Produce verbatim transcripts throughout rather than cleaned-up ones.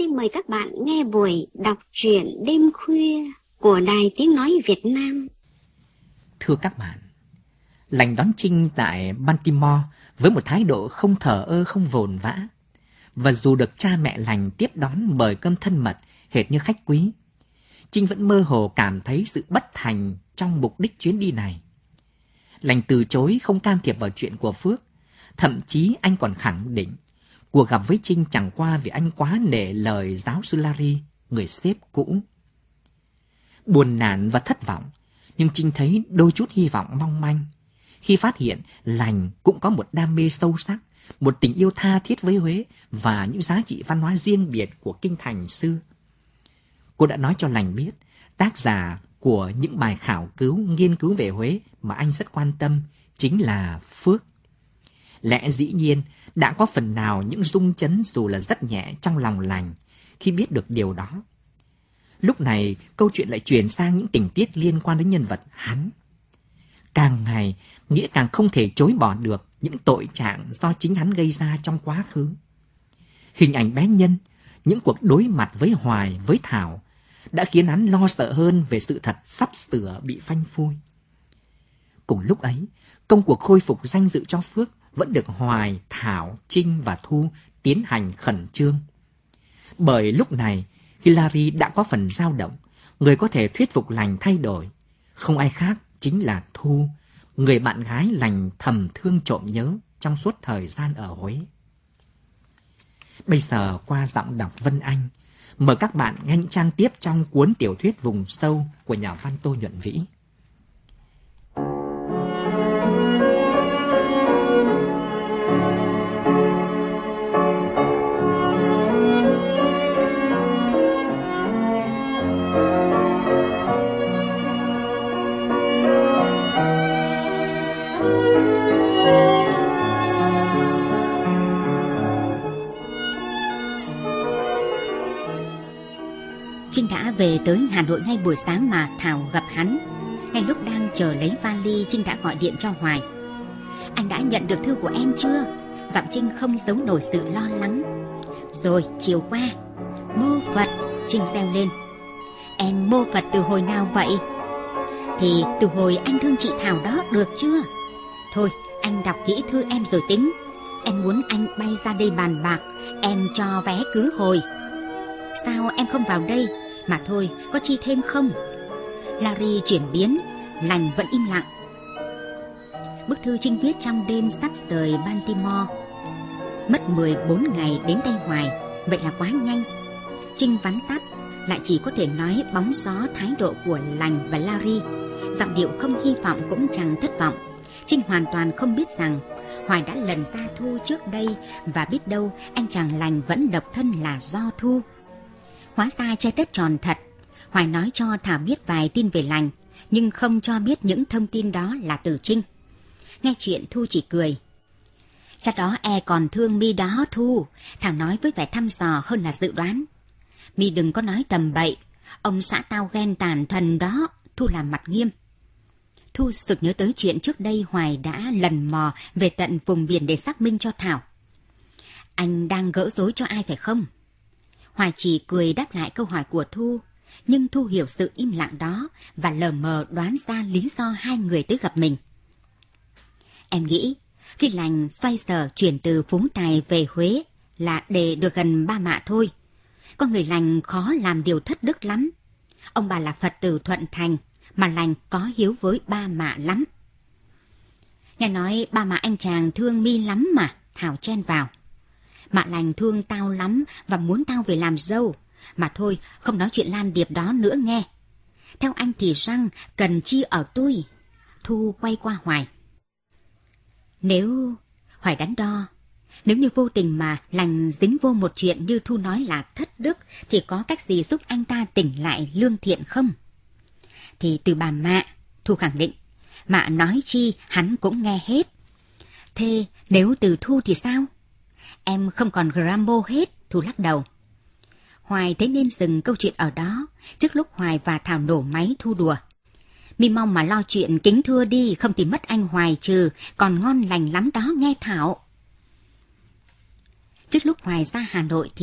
xin mời các bạn nghe buổi đọc truyện đêm khuya của Đài Tiếng Nói Việt Nam. Thưa các bạn, Lành đón Trinh tại Baltimore với một thái độ không thờ ơ không vồn vã. Và dù được cha mẹ Lành tiếp đón mời cơm thân mật hệt như khách quý, Trinh vẫn mơ hồ cảm thấy sự bất thành trong mục đích chuyến đi này. Lành từ chối không can thiệp vào chuyện của Phước. Thậm chí anh còn khẳng định cuộc gặp với Trinh chẳng qua vì anh quá nể lời giáo sư Larry, người sếp cũ. Buồn nản và thất vọng, nhưng Trinh thấy đôi chút hy vọng mong manh khi phát hiện Lành cũng có một đam mê sâu sắc, một tình yêu tha thiết với Huế và những giá trị văn hóa riêng biệt của kinh thành xưa. Cô đã nói cho Lành biết tác giả của những bài khảo cứu, nghiên cứu về Huế mà anh rất quan tâm chính là Phước. Lẽ dĩ nhiên đã có phần nào những rung chấn dù là rất nhẹ trong lòng Lành khi biết được điều đó. Lúc này câu chuyện lại chuyển sang những tình tiết liên quan đến nhân vật hắn. Càng ngày, Nghĩa càng không thể chối bỏ được những tội trạng do chính hắn gây ra trong quá khứ. Hình ảnh bé Nhân, những cuộc đối mặt với Hoài, với Thảo đã khiến hắn lo sợ hơn về sự thật sắp sửa bị phanh phui. Cùng lúc ấy, công cuộc khôi phục danh dự cho Phước vẫn được Hoài, Thảo, Trinh và Thu tiến hành khẩn trương. Bởi lúc này, khi Larry đã có phần dao động, người có thể thuyết phục Lành thay đổi không ai khác chính là Thu, người bạn gái Lành thầm thương trộm nhớ trong suốt thời gian ở Huế. Bây giờ qua giọng đọc Vân Anh, mời các bạn nghe những trang tiếp trong cuốn tiểu thuyết Vùng Sâu của nhà văn Tô Nhuận Vĩ. Trinh đã về tới Hà Nội ngay buổi sáng mà Thảo gặp hắn. Ngay lúc đang chờ lấy vali, Trinh đã gọi điện cho Hoài. Anh đã nhận được thư của em chưa? Giọng Trinh không giấu nổi sự lo lắng. Rồi, chiều qua. Mô Phật, Trinh reo lên. Em mô Phật từ hồi nào vậy? Thì từ hồi anh thương chị Thảo đó, được chưa? Thôi, anh đọc kỹ thư em rồi tính. Em muốn anh bay ra đây bàn bạc, em cho vé cưới hồi. Sao em không vào đây? Mà thôi, có chi thêm không? Larry chuyển biến, Lành vẫn im lặng. Bức thư Trinh viết trong đêm sắp rời Baltimore. Mất mười bốn ngày đến tay Hoài, vậy là quá nhanh. Trinh vắn tắt, lại chỉ có thể nói bóng gió thái độ của Lành và Larry. Giọng điệu không hy vọng cũng chẳng thất vọng. Trinh hoàn toàn không biết rằng Hoài đã lần ra Thu trước đây, và biết đâu anh chàng Lành vẫn độc thân là do Thu. Hóa ra trái đất tròn thật. Hoài nói cho Thảo biết vài tin về Lành, nhưng không cho biết những thông tin đó là từ Trinh. Nghe chuyện Thu chỉ cười. Chắc đó e còn thương mi đó Thu, Thảo nói với vẻ thăm dò hơn là dự đoán. Mi đừng có nói tầm bậy, ông xã tao ghen tàn thần đó. Thu làm mặt nghiêm. Thu sực nhớ tới chuyện trước đây Hoài đã lần mò về tận vùng biển để xác minh cho Thảo. Anh đang gỡ rối cho ai phải không? Hoài chỉ cười đáp lại câu hỏi của Thu, nhưng Thu hiểu sự im lặng đó và lờ mờ đoán ra lý do hai người tới gặp mình. Em nghĩ khi Lành xoay sở chuyển từ Phú Tài về Huế là để được gần ba mạ thôi. Con người Lành khó làm điều thất đức lắm. Ông bà là Phật tử Thuận Thành, mà Lành có hiếu với ba mạ lắm. Nghe nói ba mạ anh chàng thương mi lắm mà, Thảo chen vào. Mạ Lành thương tao lắm và muốn tao về làm dâu. Mà thôi, không nói chuyện lan điệp đó nữa nghe. Theo anh thì răng cần chi ở tôi. Thu quay qua Hoài. Nếu... Hoài đắn đo. Nếu như vô tình mà Lành dính vô một chuyện như Thu nói là thất đức, thì có cách gì giúp anh ta tỉnh lại lương thiện không? Thì từ bà Mạ, Thu khẳng định. Mạ nói chi hắn cũng nghe hết. Thế nếu từ Thu thì sao? Em không còn Grambo hết, Thu lắc đầu. Hoài thấy nên dừng câu chuyện ở đó, trước lúc Hoài và Thảo nổ máy Thu đùa. Mi mong mà lo chuyện kính thưa đi, không thì mất anh Hoài trừ, còn ngon lành lắm đó nghe Thảo. Trước lúc Hoài ra Hà Nội thì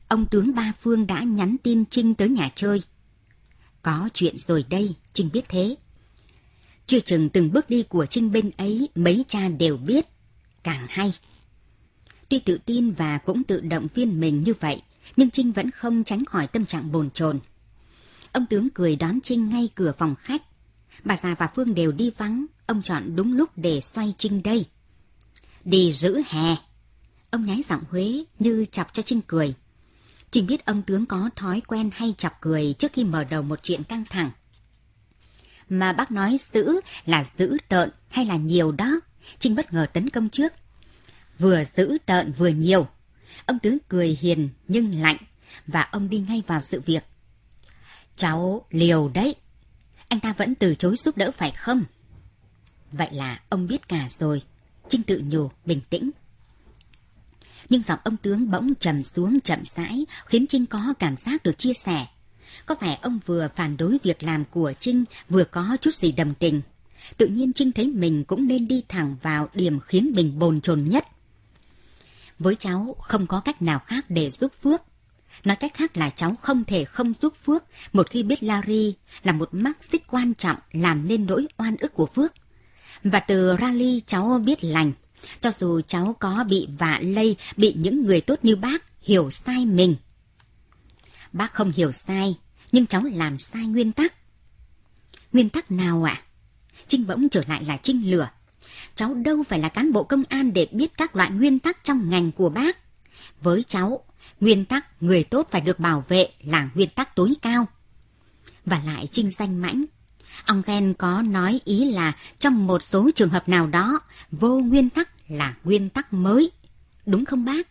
ông tướng Ba Phương đã nhắn tin Trinh tới nhà chơi. Có chuyện rồi đây, Trinh biết thế. Chưa chừng từng bước đi của Trinh bên ấy mấy cha đều biết, càng hay. Tuy tự tin và cũng tự động viên mình như vậy, nhưng Trinh vẫn không tránh khỏi tâm trạng bồn chồn. Ông tướng cười đón Trinh ngay cửa phòng khách. Bà già và Phương đều đi vắng, ông chọn đúng lúc để xoay Trinh đây. Đi giữ hè. Ông nhái giọng Huế như chọc cho Trinh cười. Trinh biết ông tướng có thói quen hay chọc cười trước khi mở đầu một chuyện căng thẳng. Mà bác nói giữ là giữ tợn hay là nhiều đó? Trinh bất ngờ tấn công trước. Vừa giữ tợn vừa nhiều. Ông tướng cười hiền nhưng lạnh, và ông đi ngay vào sự việc. Cháu liều đấy. Anh ta vẫn từ chối giúp đỡ phải không? Vậy là ông biết cả rồi. Trinh tự nhủ bình tĩnh. Nhưng giọng ông tướng bỗng trầm xuống chậm rãi, khiến Trinh có cảm giác được chia sẻ. Có vẻ ông vừa phản đối việc làm của Trinh, vừa có chút gì đồng tình. Tự nhiên Trinh thấy mình cũng nên đi thẳng vào điểm khiến mình bồn chồn nhất. Với cháu không có cách nào khác để giúp Phước. Nói cách khác là cháu không thể không giúp Phước một khi biết Larry là một mắc xích quan trọng làm nên nỗi oan ức của Phước. Và từ Rally cháu biết lành. Cho dù cháu có bị vạ lây, bị những người tốt như bác hiểu sai mình. Bác không hiểu sai, nhưng cháu làm sai nguyên tắc. Nguyên tắc nào ạ? À? Trinh bỗng trở lại là Trinh lửa. Cháu đâu phải là cán bộ công an để biết các loại nguyên tắc trong ngành của bác. Với cháu, nguyên tắc người tốt phải được bảo vệ là nguyên tắc tối cao. Và lại Trinh danh mãnh. Ông Ghen có nói ý là trong một số trường hợp nào đó, vô nguyên tắc là nguyên tắc mới. Đúng không bác?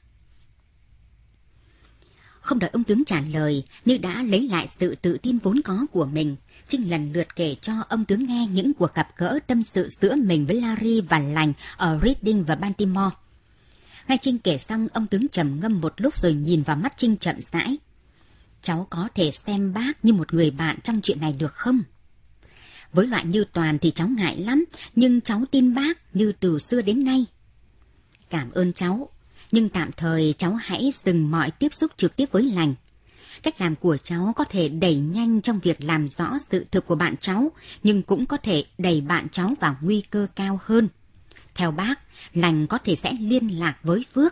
Không đợi ông tướng trả lời, như đã lấy lại sự tự tin vốn có của mình, Trinh lần lượt kể cho ông tướng nghe những cuộc gặp gỡ tâm sự giữa mình với Larry và Lành ở Reading và Baltimore. Ngay Trinh kể xong, ông tướng trầm ngâm một lúc rồi nhìn vào mắt Trinh chậm rãi. Cháu có thể xem bác như một người bạn trong chuyện này được không? Với loại như Toàn thì cháu ngại lắm, nhưng cháu tin bác như từ xưa đến nay. Cảm ơn cháu, nhưng tạm thời cháu hãy dừng mọi tiếp xúc trực tiếp với Lành. Cách làm của cháu có thể đẩy nhanh trong việc làm rõ sự thực của bạn cháu, nhưng cũng có thể đẩy bạn cháu vào nguy cơ cao hơn. Theo bác, Lành có thể sẽ liên lạc với Phước.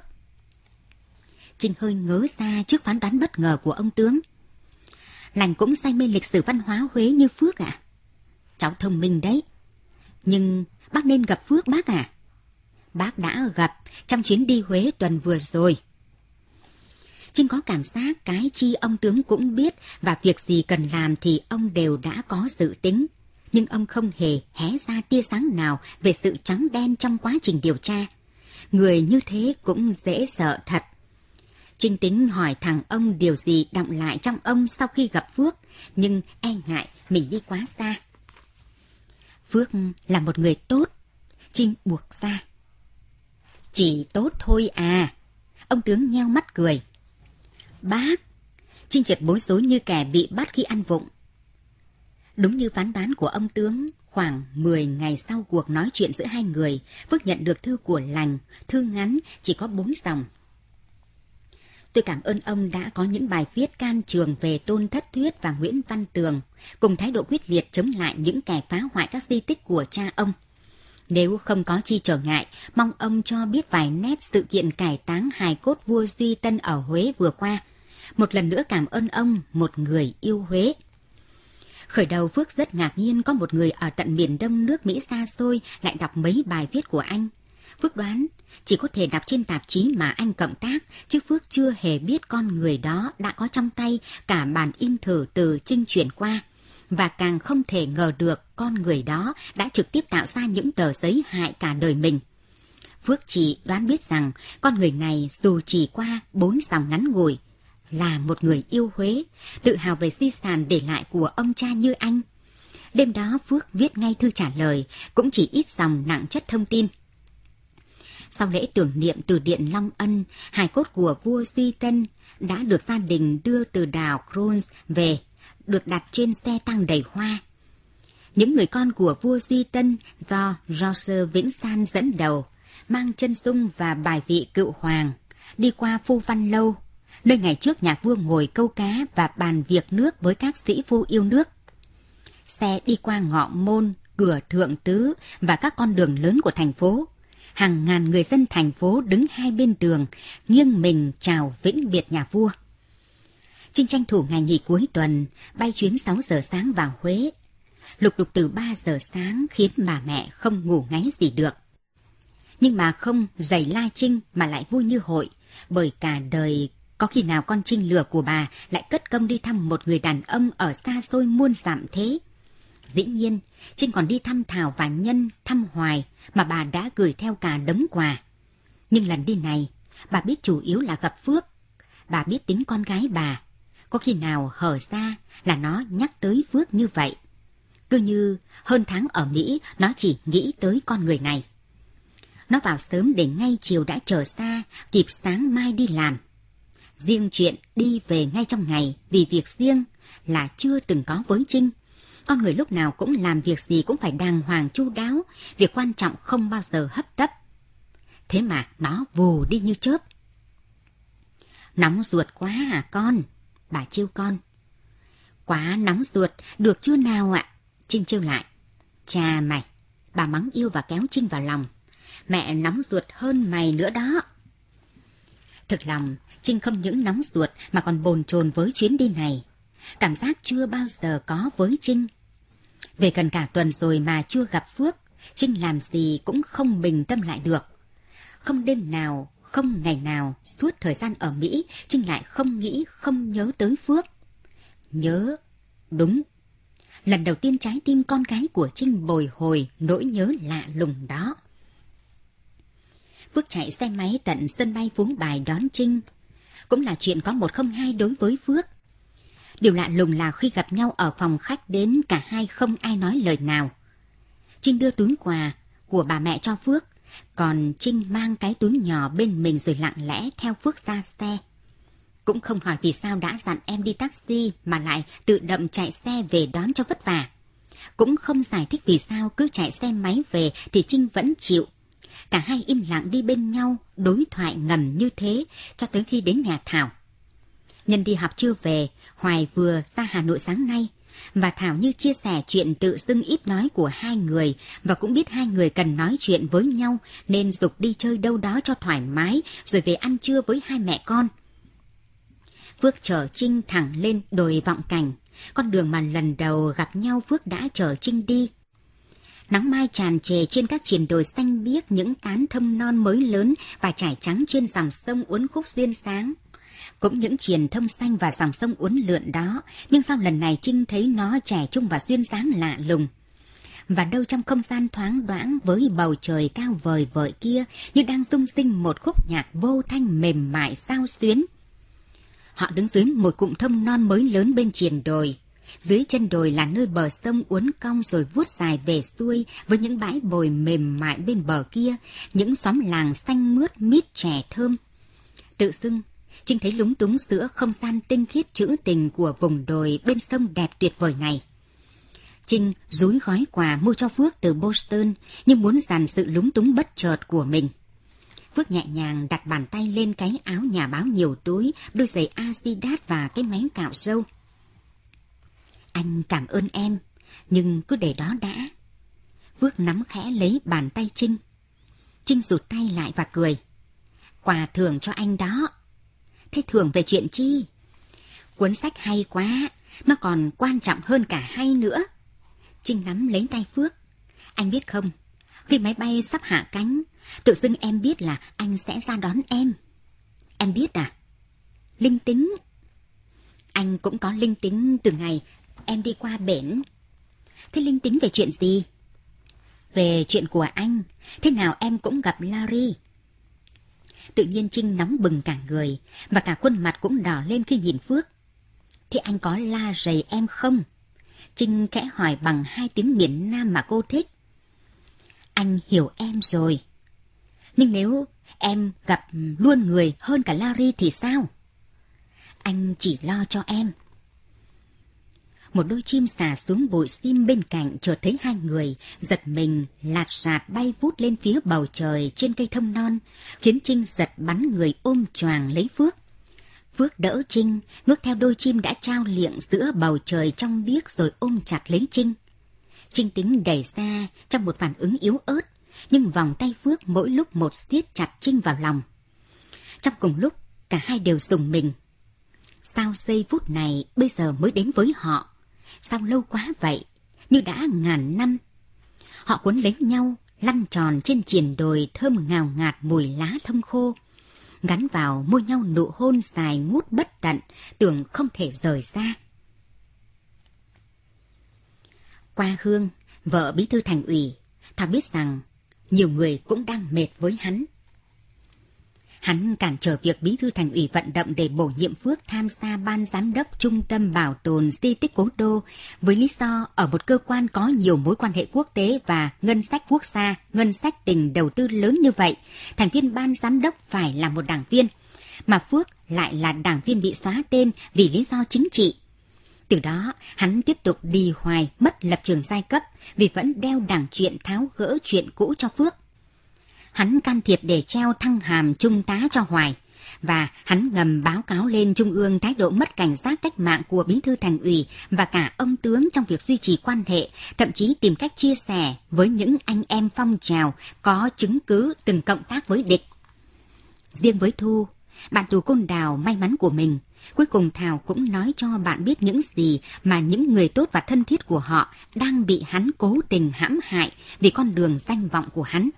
Trinh hơi ngớ ra trước phán đoán bất ngờ của ông tướng. Lành cũng say mê lịch sử văn hóa Huế như Phước à? Cháu thông minh đấy. Nhưng bác nên gặp Phước bác à? Bác đã gặp trong chuyến đi Huế tuần vừa rồi. Trinh có cảm giác cái chi ông tướng cũng biết, và việc gì cần làm thì ông đều đã có dự tính. Nhưng ông không hề hé ra tia sáng nào về sự trắng đen trong quá trình điều tra. Người như thế cũng dễ sợ thật. Trinh tính hỏi thằng ông điều gì đọng lại trong ông sau khi gặp Phước, nhưng e ngại mình đi quá xa. Phước là một người tốt, Trinh buộc ra. Chỉ tốt thôi à? Ông tướng nheo mắt cười. Bác! Trinh chợt bối rối như kẻ bị bắt khi ăn vụng. Đúng như phán đoán của ông tướng, khoảng mười ngày sau cuộc nói chuyện giữa hai người, Phước nhận được thư của Lành, thư ngắn chỉ có bốn dòng. Tôi cảm ơn ông đã có những bài viết can trường về Tôn Thất Thuyết và Nguyễn Văn Tường, cùng thái độ quyết liệt chống lại những kẻ phá hoại các di tích của cha ông. Nếu không có chi trở ngại, mong ông cho biết vài nét sự kiện cải táng hài cốt vua Duy Tân ở Huế vừa qua. Một lần nữa cảm ơn ông, một người yêu Huế. Khởi đầu Phước rất ngạc nhiên có một người ở tận miền đông nước Mỹ xa xôi lại đọc mấy bài viết của anh. Phước đoán chỉ có thể đọc trên tạp chí mà anh cộng tác, chứ Phước chưa hề biết con người đó đã có trong tay cả bản in thử từ Trinh chuyển qua. Và càng không thể ngờ được con người đó đã trực tiếp tạo ra những tờ giấy hại cả đời mình. Phước chỉ đoán biết rằng con người này dù chỉ qua bốn dòng ngắn ngủi, là một người yêu Huế, tự hào về di sản để lại của ông cha như anh. Đêm đó Phước viết ngay thư trả lời, cũng chỉ ít dòng nặng chất thông tin. Sau lễ tưởng niệm từ điện Long Ân, hài cốt của vua Duy Tân đã được gia đình đưa từ đảo Crons về, được đặt trên xe tang đầy hoa. Những người con của vua Duy Tân do George Vĩnh San dẫn đầu, mang chân dung và bài vị cựu hoàng, đi qua Phu Văn Lâu, nơi ngày trước nhà vua ngồi câu cá và bàn việc nước với các sĩ phu yêu nước. Xe đi qua ngọ môn, cửa Thượng Tứ và các con đường lớn của thành phố. Hàng ngàn người dân thành phố đứng hai bên đường, nghiêng mình chào vĩnh biệt nhà vua. Trinh tranh thủ ngày nghỉ cuối tuần, bay chuyến sáu giờ sáng vào Huế. Lục đục từ ba giờ sáng khiến bà mẹ không ngủ ngáy gì được. Nhưng mà không giày la Trinh mà lại vui như hội, bởi cả đời có khi nào con Trinh lừa của bà lại cất công đi thăm một người đàn ông ở xa xôi muôn dặm thế. Dĩ nhiên, Trinh còn đi thăm Thảo và Nhân, thăm Hoài mà bà đã gửi theo cả đống quà. Nhưng lần đi này, bà biết chủ yếu là gặp Phước. Bà biết tính con gái bà. Có khi nào hở ra là nó nhắc tới Phước như vậy. Cứ như hơn tháng ở Mỹ, nó chỉ nghĩ tới con người này. Nó vào sớm để ngay chiều đã trở xa, kịp sáng mai đi làm. Riêng chuyện đi về ngay trong ngày vì việc riêng là chưa từng có với Trinh. Con người lúc nào cũng làm việc gì cũng phải đàng hoàng chu đáo, việc quan trọng không bao giờ hấp tấp. Thế mà nó vù đi như chớp. Nóng ruột quá à con? Bà trêu con. Quá nóng ruột, được chưa nào ạ? Trinh trêu lại. Chà mày, bà mắng yêu và kéo Trinh vào lòng. Mẹ nóng ruột hơn mày nữa đó. Thực lòng, Trinh không những nóng ruột mà còn bồn chồn với chuyến đi này. Cảm giác chưa bao giờ có với Trinh. Về gần cả tuần rồi mà chưa gặp Phước, Trinh làm gì cũng không bình tâm lại được. Không đêm nào, không ngày nào, suốt thời gian ở Mỹ, Trinh lại không nghĩ, không nhớ tới Phước. Nhớ, đúng. Lần đầu tiên trái tim con gái của Trinh bồi hồi nỗi nhớ lạ lùng đó. Phước chạy xe máy tận sân bay Phú Bài đón Trinh. Cũng là chuyện có một không hai đối với Phước. Điều lạ lùng là khi gặp nhau ở phòng khách đến, cả hai không ai nói lời nào. Trinh đưa túi quà của bà mẹ cho Phước, còn Trinh mang cái túi nhỏ bên mình rồi lặng lẽ theo Phước ra xe. Cũng không hỏi vì sao đã dặn em đi taxi mà lại tự động chạy xe về đón cho vất vả. Cũng không giải thích vì sao cứ chạy xe máy về thì Trinh vẫn chịu. Cả hai im lặng đi bên nhau, đối thoại ngầm như thế cho tới khi đến nhà Thảo. Nhân đi học chưa về, Hoài vừa ra Hà Nội sáng nay, và Thảo như chia sẻ chuyện tự dưng ít nói của hai người và cũng biết hai người cần nói chuyện với nhau nên giục đi chơi đâu đó cho thoải mái rồi về ăn trưa với hai mẹ con. Phước chở Trinh thẳng lên đồi Vọng Cảnh, con đường mà lần đầu gặp nhau Phước đã chở Trinh đi. Nắng mai tràn trề trên các triền đồi xanh biếc, những tán thâm non mới lớn và trải trắng trên dòng sông uốn khúc duyên sáng. Cũng những triền thâm xanh và dòng sông uốn lượn đó, nhưng sau lần này Trinh thấy nó trẻ trung và duyên dáng lạ lùng. Và đâu trong không gian thoáng đoãng với bầu trời cao vời vợi kia như đang rung rinh một khúc nhạc vô thanh mềm mại xao xuyến. Họ đứng dưới một cụm thâm non mới lớn bên triền đồi. Dưới chân đồi là nơi bờ sông uốn cong rồi vuốt dài về xuôi với những bãi bồi mềm mại bên bờ kia, những xóm làng xanh mướt mít chè thơm. Tự dưng, Trinh thấy lúng túng giữa không gian tinh khiết trữ tình của vùng đồi bên sông đẹp tuyệt vời này. Trinh dúi gói quà mua cho Phước từ Boston nhưng muốn dàn sự lúng túng bất chợt của mình. Phước nhẹ nhàng đặt bàn tay lên cái áo nhà báo nhiều túi, đôi giày Adidas và cái máy cạo râu. Anh cảm ơn em, nhưng cứ để đó đã. Phước nắm khẽ lấy bàn tay Trinh. Trinh rụt tay lại và cười. Quà thưởng cho anh đó. Thế thưởng về chuyện chi? Cuốn sách hay quá, nó còn quan trọng hơn cả hay nữa. Trinh nắm lấy tay Phước. Anh biết không, khi máy bay sắp hạ cánh, tự dưng em biết là anh sẽ ra đón em. Em biết à? Linh tính. Anh cũng có linh tính từ ngày em đi qua bển. Thế linh tính về chuyện gì? Về chuyện của anh, thế nào em cũng gặp Larry. Tự nhiên Trinh nóng bừng cả người, và cả khuôn mặt cũng đỏ lên khi nhìn Phước. Thế anh có la rầy em không? Trinh khẽ hỏi bằng hai tiếng miền Nam mà cô thích. Anh hiểu em rồi. Nhưng nếu em gặp luôn người hơn cả Larry thì sao? Anh chỉ lo cho em. Một đôi chim xà xuống bụi sim bên cạnh chợt thấy hai người, giật mình lạt rạt bay vút lên phía bầu trời trên cây thông non, khiến Trinh giật bắn người ôm choàng lấy Phước. Phước đỡ Trinh, ngước theo đôi chim đã trao liệng giữa bầu trời trong biếc rồi ôm chặt lấy Trinh. Trinh tính đẩy ra trong một phản ứng yếu ớt, nhưng vòng tay Phước mỗi lúc một siết chặt Trinh vào lòng. Trong cùng lúc, cả hai đều rùng mình. Sao giây phút này bây giờ mới đến với họ? Sao lâu quá vậy? Như đã ngàn năm. Họ cuốn lấy nhau, lăn tròn trên triền đồi thơm ngào ngạt mùi lá thơm khô. Gắn vào môi nhau nụ hôn dài ngút bất tận, tưởng không thể rời ra. Qua Hương, vợ bí thư thành ủy, Thảo biết rằng nhiều người cũng đang mệt với hắn. Hắn cản trở việc bí thư thành ủy vận động để bổ nhiệm Phước tham gia ban giám đốc trung tâm bảo tồn di tích Cố Đô với lý do ở một cơ quan có nhiều mối quan hệ quốc tế và ngân sách quốc gia, ngân sách tỉnh đầu tư lớn như vậy, thành viên ban giám đốc phải là một đảng viên, mà Phước lại là đảng viên bị xóa tên vì lý do chính trị. Từ đó, hắn tiếp tục đi hoài mất lập trường giai cấp vì vẫn đeo đảng chuyện tháo gỡ chuyện cũ cho Phước. Hắn can thiệp để treo thăng hàm trung tá cho Hoài, và hắn ngầm báo cáo lên Trung ương thái độ mất cảnh giác cách mạng của bí thư thành ủy và cả ông tướng trong việc duy trì quan hệ, thậm chí tìm cách chia sẻ với những anh em phong trào có chứng cứ từng cộng tác với địch. Riêng với Thu, bạn tù Côn Đào may mắn của mình, cuối cùng Thảo cũng nói cho bạn biết những gì mà những người tốt và thân thiết của họ đang bị hắn cố tình hãm hại vì con đường danh vọng của hắn.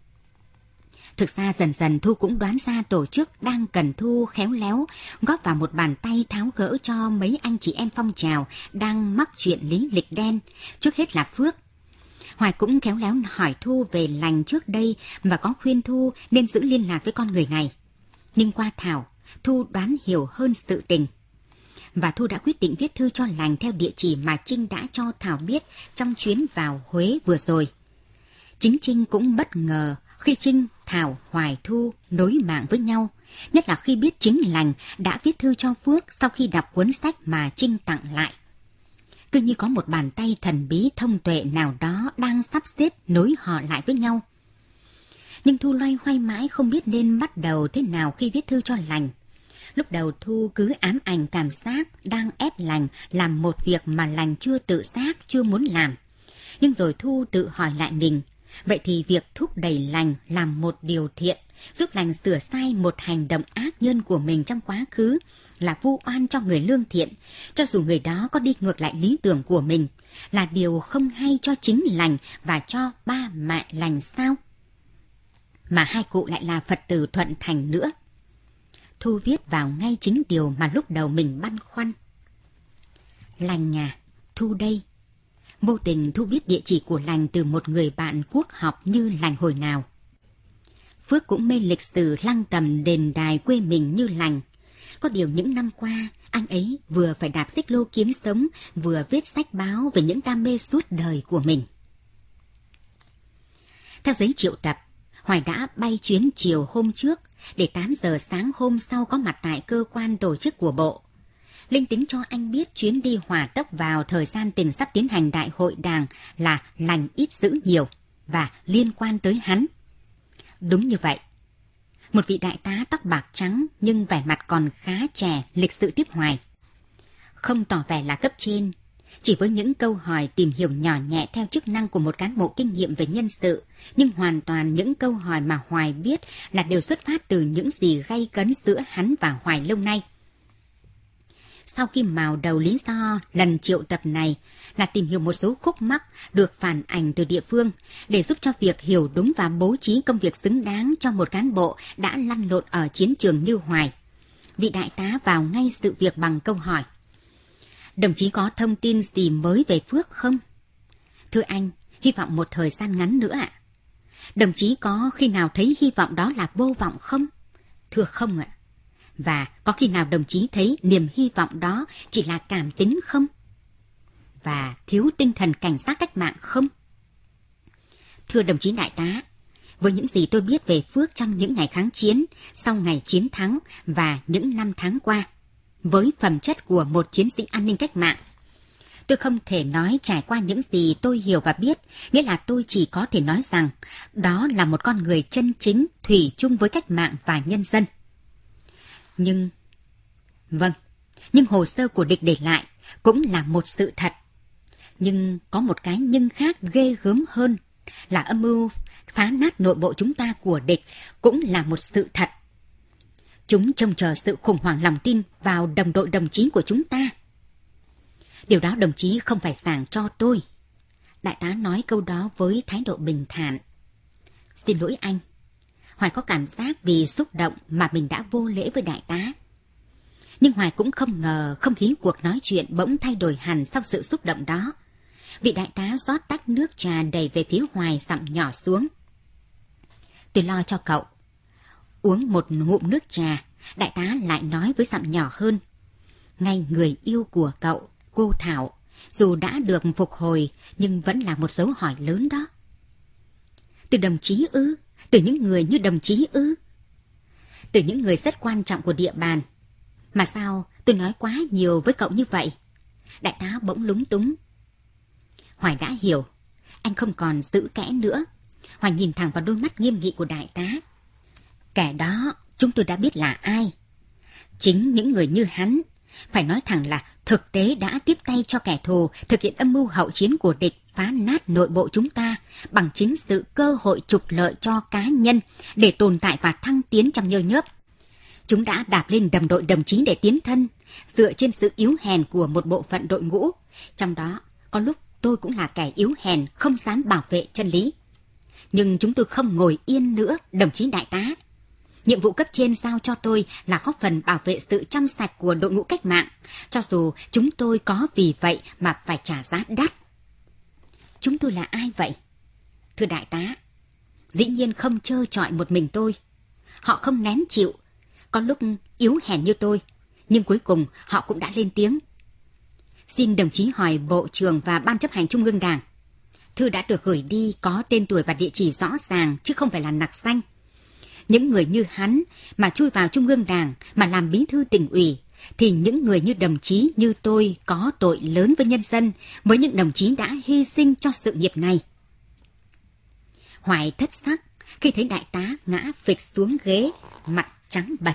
Thực ra dần dần Thu cũng đoán ra tổ chức đang cần Thu khéo léo góp vào một bàn tay tháo gỡ cho mấy anh chị em phong trào đang mắc chuyện lý lịch đen, trước hết là Phước. Hoài cũng khéo léo hỏi Thu về Lành trước đây và có khuyên Thu nên giữ liên lạc với con người này. Nhưng qua Thảo, Thu đoán hiểu hơn sự tình. Và Thu đã quyết định viết thư cho Lành theo địa chỉ mà Trinh đã cho Thảo biết trong chuyến vào Huế vừa rồi. Chính Trinh cũng bất ngờ khi Trinh, Thảo, Hoài, Thu nối mạng với nhau, nhất là khi biết chính Lành đã viết thư cho Phước sau khi đọc cuốn sách mà Trinh tặng lại. Cứ như có một bàn tay thần bí thông tuệ nào đó đang sắp xếp nối họ lại với nhau. Nhưng Thu loay hoay mãi không biết nên bắt đầu thế nào khi viết thư cho Lành. Lúc đầu Thu cứ ám ảnh cảm giác đang ép Lành làm một việc mà Lành chưa tự giác, chưa muốn làm. Nhưng rồi Thu tự hỏi lại mình, vậy thì việc thúc đẩy Lành làm một điều thiện, giúp Lành sửa sai một hành động ác nhân của mình trong quá khứ là vu oan cho người lương thiện, cho dù người đó có đi ngược lại lý tưởng của mình, là điều không hay cho chính Lành và cho ba mẹ Lành sao? Mà hai cụ lại là Phật tử thuận thành nữa. Thu viết vào ngay chính điều mà lúc đầu mình băn khoăn. Lành à, Thu đây. Vô tình Thu biết địa chỉ của Lành từ một người bạn quốc học như Lành hồi nào. Phước cũng mê lịch sử lăng tầm đền đài quê mình như Lành. Có điều những năm qua, anh ấy vừa phải đạp xích lô kiếm sống, vừa viết sách báo về những đam mê suốt đời của mình. Theo giấy triệu tập, Hoài đã bay chuyến chiều hôm trước để tám giờ sáng hôm sau có mặt tại cơ quan tổ chức của Bộ. Linh tính cho anh biết chuyến đi hỏa tốc vào thời gian tỉnh sắp tiến hành đại hội đảng là Lành ít dữ nhiều và liên quan tới hắn. Đúng như vậy. Một vị đại tá tóc bạc trắng nhưng vẻ mặt còn khá trẻ lịch sự tiếp Hoài. Không tỏ vẻ là cấp trên, chỉ với những câu hỏi tìm hiểu nhỏ nhẹ theo chức năng của một cán bộ kinh nghiệm về nhân sự, nhưng hoàn toàn những câu hỏi mà Hoài biết là đều xuất phát từ những gì gay cấn giữa hắn và Hoài lâu nay. Sau khi mào đầu lý do lần triệu tập này là tìm hiểu một số khúc mắc được phản ảnh từ địa phương để giúp cho việc hiểu đúng và bố trí công việc xứng đáng cho một cán bộ đã lăn lộn ở chiến trường như Hoài, vị đại tá vào ngay sự việc bằng câu hỏi: đồng chí có thông tin gì mới về Phước không? Thưa anh, hy vọng một thời gian ngắn nữa ạ. Đồng chí có khi nào thấy hy vọng đó là vô vọng không? Thưa không ạ. Và có khi nào đồng chí thấy niềm hy vọng đó chỉ là cảm tính không? Và thiếu tinh thần cảnh giác cách mạng không? Thưa đồng chí đại tá, với những gì tôi biết về Phước trong những ngày kháng chiến, sau ngày chiến thắng và những năm tháng qua, với phẩm chất của một chiến sĩ an ninh cách mạng, tôi không thể nói trải qua những gì tôi hiểu và biết, nghĩa là tôi chỉ có thể nói rằng đó là một con người chân chính, thủy chung với cách mạng và nhân dân. Nhưng Vâng, nhưng hồ sơ của địch để lại cũng là một sự thật. Nhưng có một cái nhưng khác ghê gớm hơn là âm mưu phá nát nội bộ chúng ta của địch cũng là một sự thật. Chúng trông chờ sự khủng hoảng lòng tin vào đồng đội đồng chí của chúng ta. Điều đó đồng chí không phải giảng cho tôi. Đại tá nói câu đó với thái độ bình thản. Xin lỗi anh. Hoài có cảm giác vì xúc động mà mình đã vô lễ với đại tá. Nhưng Hoài cũng không ngờ không khí cuộc nói chuyện bỗng thay đổi hẳn sau sự xúc động đó. Vị đại tá rót tách nước trà đầy về phía Hoài, dặm nhỏ xuống. Tôi lo cho cậu. Uống một ngụm nước trà, đại tá lại nói với dặm nhỏ hơn. Ngay người yêu của cậu, cô Thảo, dù đã được phục hồi nhưng vẫn là một dấu hỏi lớn đó. Từ đồng chí ư? Từ những người như đồng chí ư? Từ những người rất quan trọng của địa bàn. Mà sao tôi nói quá nhiều với cậu như vậy? Đại tá bỗng lúng túng. Hoài đã hiểu. Anh không còn giữ kẽ nữa. Hoài nhìn thẳng vào đôi mắt nghiêm nghị của đại tá. Kẻ đó chúng tôi đã biết là ai. Chính những người như hắn. Phải nói thẳng là thực tế đã tiếp tay cho kẻ thù thực hiện âm mưu hậu chiến của địch phá nát nội bộ chúng ta bằng chính sự cơ hội trục lợi cho cá nhân để tồn tại và thăng tiến trong nhơ nhớp. Chúng đã đạp lên đồng đội đồng chí để tiến thân, dựa trên sự yếu hèn của một bộ phận đội ngũ. Trong đó, có lúc tôi cũng là kẻ yếu hèn, không dám bảo vệ chân lý. Nhưng chúng tôi không ngồi yên nữa, đồng chí đại tá. Nhiệm vụ cấp trên giao cho tôi là góp phần bảo vệ sự trong sạch của đội ngũ cách mạng, cho dù chúng tôi có vì vậy mà phải trả giá đắt. Chúng tôi là ai vậy? Thưa đại tá, dĩ nhiên không trơ trọi một mình tôi. Họ không nén chịu. Có lúc yếu hèn như tôi, nhưng cuối cùng họ cũng đã lên tiếng. Xin đồng chí hỏi Bộ trưởng và Ban chấp hành Trung ương Đảng. Thư đã được gửi đi có tên tuổi và địa chỉ rõ ràng chứ không phải là nặc danh. Những người như hắn mà chui vào Trung ương Đảng mà làm bí thư tỉnh ủy thì những người như đồng chí như tôi có tội lớn với nhân dân với những đồng chí đã hy sinh cho sự nghiệp này. Hoài thất sắc khi thấy đại tá ngã phịch xuống ghế, mặt trắng bệch.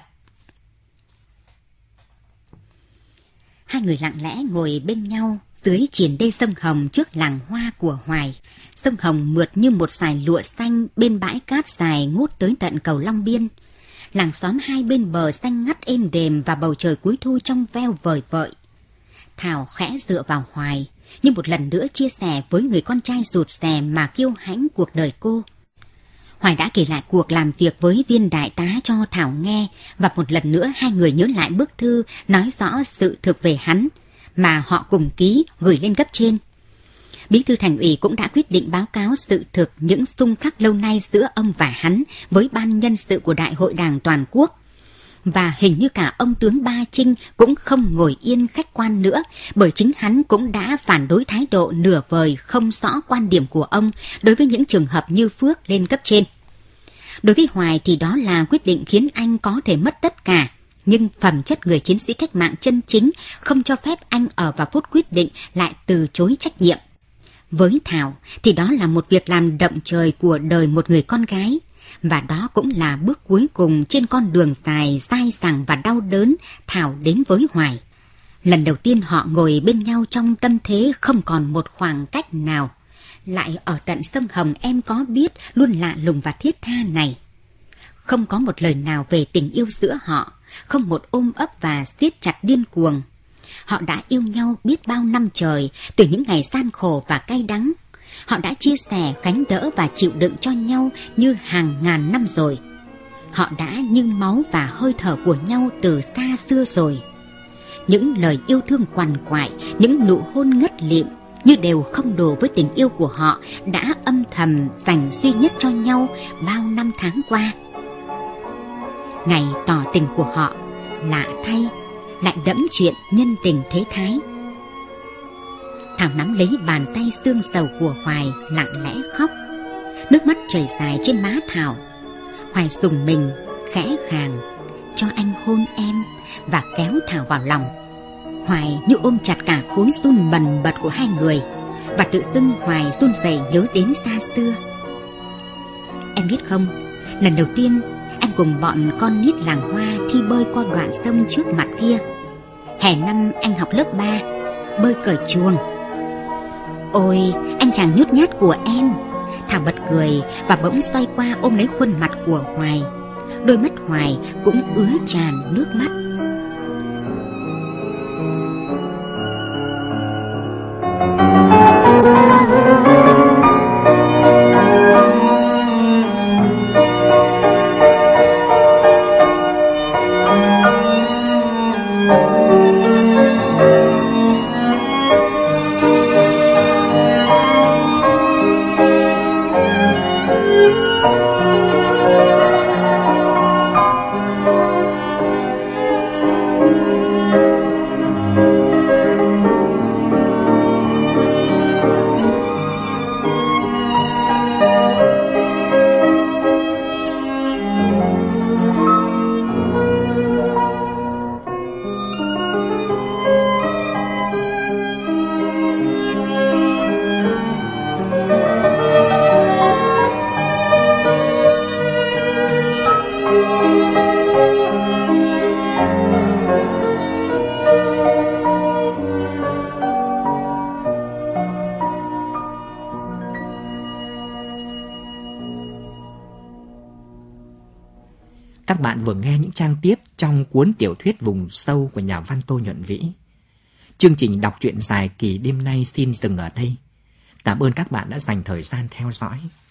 Hai người lặng lẽ ngồi bên nhau dưới triền đê sông Hồng trước làng hoa của Hoài. Sông Hồng mượt như một dải lụa xanh bên bãi cát dài ngút tới tận cầu Long Biên. Làng xóm hai bên bờ xanh ngắt êm đềm và bầu trời cuối thu trong veo vời vợi. Thảo khẽ dựa vào Hoài, như một lần nữa chia sẻ với người con trai rụt rè mà kiêu hãnh cuộc đời cô. Hoài đã kể lại cuộc làm việc với viên đại tá cho Thảo nghe, và một lần nữa hai người nhớ lại bức thư nói rõ sự thực về hắn mà họ cùng ký gửi lên cấp trên. Bí thư thành ủy cũng đã quyết định báo cáo sự thực những xung khắc lâu nay giữa ông và hắn với ban nhân sự của Đại hội Đảng toàn quốc. Và hình như cả ông tướng Ba Trinh cũng không ngồi yên khách quan nữa, bởi chính hắn cũng đã phản đối thái độ nửa vời không rõ quan điểm của ông đối với những trường hợp như Phước lên cấp trên. Đối với Hoài thì đó là quyết định khiến anh có thể mất tất cả, nhưng phẩm chất người chiến sĩ cách mạng chân chính không cho phép anh ở vào phút quyết định lại từ chối trách nhiệm. Với Thảo thì đó là một việc làm động trời của đời một người con gái, và đó cũng là bước cuối cùng trên con đường dài, dai dẳng và đau đớn Thảo đến với Hoài. Lần đầu tiên họ ngồi bên nhau trong tâm thế không còn một khoảng cách nào, lại ở tận sông Hồng em có biết luôn lạ lùng và thiết tha này. Không có một lời nào về tình yêu giữa họ, không một ôm ấp và siết chặt điên cuồng. Họ đã yêu nhau biết bao năm trời, từ những ngày gian khổ và cay đắng. Họ đã chia sẻ, gánh đỡ và chịu đựng cho nhau như hàng ngàn năm rồi. Họ đã như máu và hơi thở của nhau từ xa xưa rồi. Những lời yêu thương quằn quại, những nụ hôn ngất lịm như đều không đủ với tình yêu của họ đã âm thầm dành duy nhất cho nhau bao năm tháng qua. Ngày tỏ tình của họ, lạ thay, lại đẫm chuyện nhân tình thế thái. Thảo nắm lấy bàn tay xương sầu của Hoài, lặng lẽ khóc. Nước mắt chảy dài trên má Thảo. Hoài rùng mình, khẽ khàng, cho anh hôn em và kéo Thảo vào lòng. Hoài như ôm chặt cả khối run bần bật của hai người, và tự dưng Hoài run rẩy nhớ đến xa xưa. Em biết không, lần đầu tiên anh cùng bọn con nít làng hoa thi bơi qua đoạn sông trước mặt kia, Hè năm anh học lớp ba, bơi cởi chuồng. Ôi, anh chàng nhút nhát của em. Thảo bật cười và bỗng xoay qua ôm lấy khuôn mặt của Hoài. Đôi mắt Hoài cũng ứa tràn nước mắt. Các bạn vừa nghe những trang tiếp trong cuốn tiểu thuyết Vùng Sâu của nhà văn Tô Nhuận Vĩ. Chương trình đọc truyện dài kỳ đêm nay xin dừng ở đây. Cảm ơn các bạn đã dành thời gian theo dõi.